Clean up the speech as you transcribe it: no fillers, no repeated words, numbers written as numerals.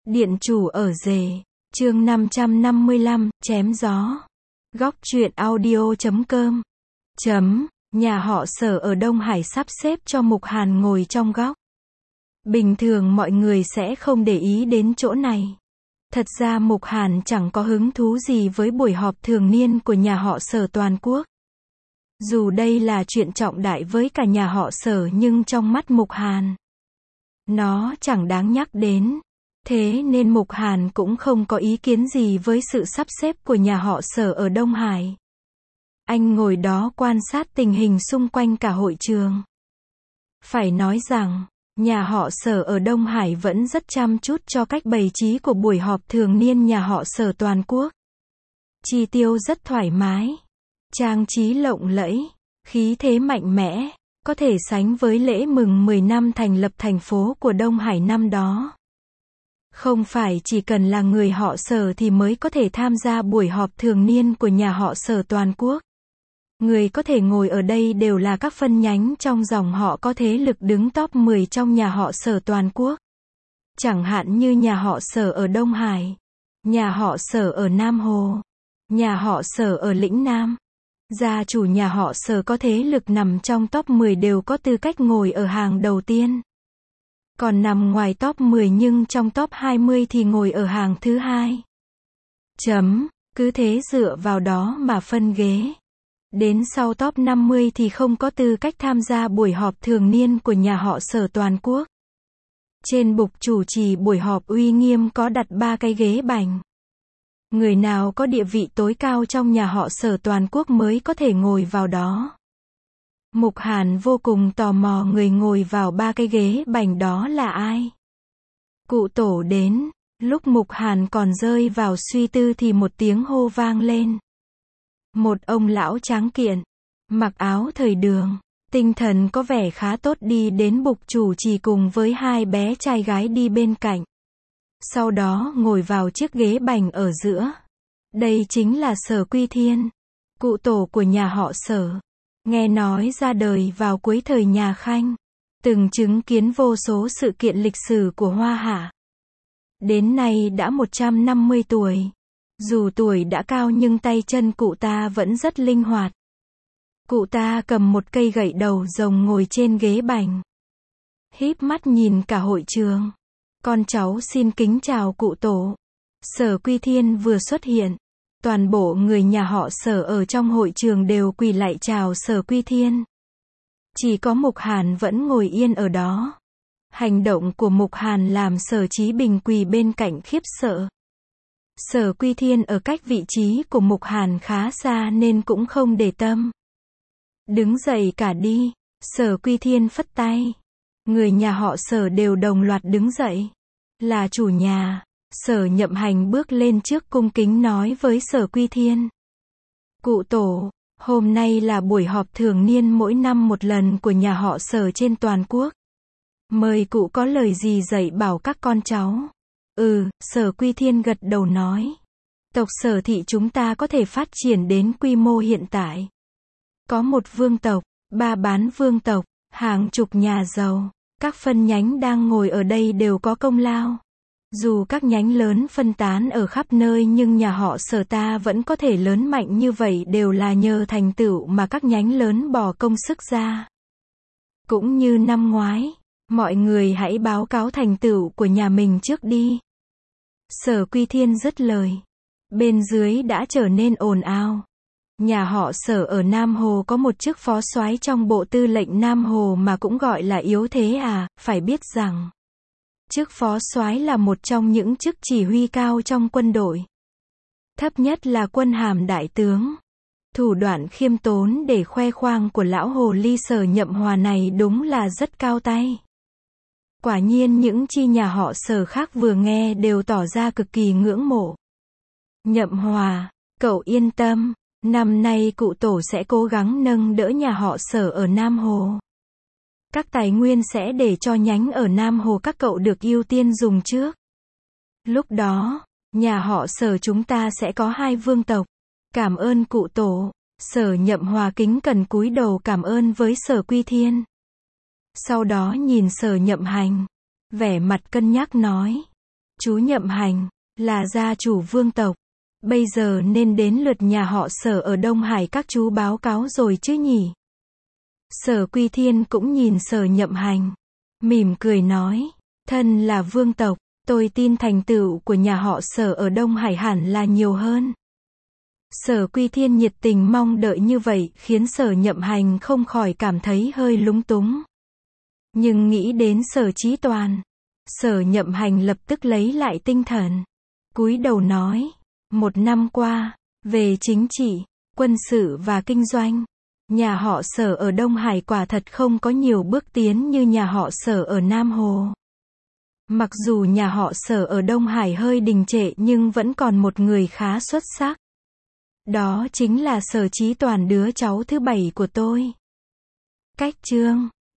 Điện chủ ở rể. Chương 555, chém gió. Góc truyện audio.com. Nhà họ Sở ở Đông Hải sắp xếp cho Mục Hàn ngồi trong góc. Bình thường mọi người sẽ không để ý đến chỗ này. Thật ra Mục Hàn chẳng có hứng thú gì với buổi họp thường niên của nhà họ Sở toàn quốc. Dù đây là chuyện trọng đại với cả nhà họ Sở nhưng trong mắt Mục Hàn, nó chẳng đáng nhắc đến. Thế nên Mục Hàn cũng không có ý kiến gì với sự sắp xếp của nhà họ Sở ở Đông Hải. Anh ngồi đó quan sát tình hình xung quanh cả hội trường. Phải nói rằng, nhà họ Sở ở Đông Hải vẫn rất chăm chút cho cách bày trí của buổi họp thường niên nhà họ Sở toàn quốc. Chi tiêu rất thoải mái, trang trí lộng lẫy, khí thế mạnh mẽ, có thể sánh với lễ mừng 10 năm thành lập thành phố của Đông Hải năm đó. Không phải chỉ cần là người họ Sở thì mới có thể tham gia buổi họp thường niên của nhà họ Sở toàn quốc. Người có thể ngồi ở đây đều là các phân nhánh trong dòng họ có thế lực đứng top 10 trong nhà họ Sở toàn quốc. Chẳng hạn như nhà họ Sở ở Đông Hải, nhà họ Sở ở Nam Hồ, nhà họ Sở ở Lĩnh Nam. Gia chủ nhà họ Sở có thế lực nằm trong top 10 đều có tư cách ngồi ở hàng đầu tiên. Còn nằm ngoài top 10 nhưng trong top 20 thì ngồi ở hàng thứ hai. Cứ thế dựa vào đó mà phân ghế. Đến sau top 50 thì không có tư cách tham gia buổi họp thường niên của nhà họ Sở toàn quốc. Trên bục chủ trì buổi họp uy nghiêm có đặt 3 cái ghế bành. Người nào có địa vị tối cao trong nhà họ Sở toàn quốc mới có thể ngồi vào đó. Mục Hàn vô cùng tò mò người ngồi vào 3 cái ghế bành đó là ai. Cụ tổ đến, lúc Mục Hàn còn rơi vào suy tư thì một tiếng hô vang lên. Một ông lão tráng kiện, mặc áo thời đường, tinh thần có vẻ khá tốt đi đến bục chủ trì cùng với 2 bé trai gái đi bên cạnh. Sau đó ngồi vào chiếc ghế bành ở giữa. Đây chính là Sở Quy Thiên, cụ tổ của nhà họ Sở. Nghe nói ra đời vào cuối thời nhà Khanh, từng chứng kiến vô số sự kiện lịch sử của Hoa Hạ. Đến nay đã 150 tuổi. Dù tuổi đã cao nhưng tay chân cụ ta vẫn rất linh hoạt. Cụ ta cầm một cây gậy đầu rồng ngồi trên ghế bành, híp mắt nhìn cả hội trường. Con cháu xin kính chào cụ tổ. Sở Quy Thiên vừa xuất hiện, toàn bộ người nhà họ Sở ở trong hội trường đều quỳ lạy chào Sở Quy Thiên. Chỉ có Mục Hàn vẫn ngồi yên ở đó. Hành động của Mục Hàn làm Sở Chí Bình quỳ bên cạnh khiếp sợ. Sở Quy Thiên ở cách vị trí của Mục Hàn khá xa nên cũng không để tâm. Đứng dậy cả đi. Sở Quy Thiên phất tay. Người nhà họ Sở đều đồng loạt đứng dậy. Là chủ nhà, Sở Nhậm Hành bước lên trước cung kính nói với Sở Quy Thiên. Cụ tổ, hôm nay là buổi họp thường niên mỗi năm một lần của nhà họ Sở trên toàn quốc. Mời cụ có lời gì dạy bảo các con cháu. Sở Quy Thiên gật đầu nói. Tộc Sở thị chúng ta có thể phát triển đến quy mô hiện tại. Có một vương tộc, 3 bán vương tộc, hàng chục nhà giàu. Các phân nhánh đang ngồi ở đây đều có công lao. Dù các nhánh lớn phân tán ở khắp nơi nhưng nhà họ Sở ta vẫn có thể lớn mạnh như vậy đều là nhờ thành tựu mà các nhánh lớn bỏ công sức ra. Cũng như năm ngoái, mọi người hãy báo cáo thành tựu của nhà mình trước đi. Sở Quy Thiên dứt lời. Bên dưới đã trở nên ồn ào. Nhà họ Sở ở Nam Hồ có một chức phó soái trong bộ tư lệnh Nam Hồ mà cũng gọi là yếu thế à, phải biết rằng chức phó soái là một trong những chức chỉ huy cao trong quân đội. Thấp nhất là quân hàm đại tướng. Thủ đoạn khiêm tốn để khoe khoang của lão hồ ly Sở Nhậm Hòa này đúng là rất cao tay. Quả nhiên những chi nhà họ Sở khác vừa nghe đều tỏ ra cực kỳ ngưỡng mộ. Nhậm Hòa, cậu yên tâm. Năm nay cụ tổ sẽ cố gắng nâng đỡ nhà họ Sở ở Nam Hồ. Các tài nguyên sẽ để cho nhánh ở Nam Hồ các cậu được ưu tiên dùng trước. Lúc đó, nhà họ Sở chúng ta sẽ có 2 vương tộc. Cảm ơn cụ tổ. Sở Nhậm Hòa kính cẩn cúi đầu cảm ơn với Sở Quy Thiên. Sau đó nhìn Sở Nhậm Hành, vẻ mặt cân nhắc nói. Chú Nhậm Hành, là gia chủ vương tộc. Bây giờ nên đến lượt nhà họ Sở ở Đông Hải các chú báo cáo rồi chứ nhỉ? Sở Quy Thiên cũng nhìn Sở Nhậm Hành, mỉm cười nói, thân là vương tộc, tôi tin thành tựu của nhà họ Sở ở Đông Hải hẳn là nhiều hơn. Sở Quy Thiên nhiệt tình mong đợi như vậy khiến Sở Nhậm Hành không khỏi cảm thấy hơi lúng túng. Nhưng nghĩ đến Sở Chí Toàn, Sở Nhậm Hành lập tức lấy lại tinh thần, cúi đầu nói, 1 năm qua, về chính trị, quân sự và kinh doanh, nhà họ Sở ở Đông Hải quả thật không có nhiều bước tiến như nhà họ Sở ở Nam Hồ. Mặc dù nhà họ Sở ở Đông Hải hơi đình trệ nhưng vẫn còn một người khá xuất sắc. Đó chính là Sở Chí Toàn, đứa cháu thứ 7 của tôi. Cách chương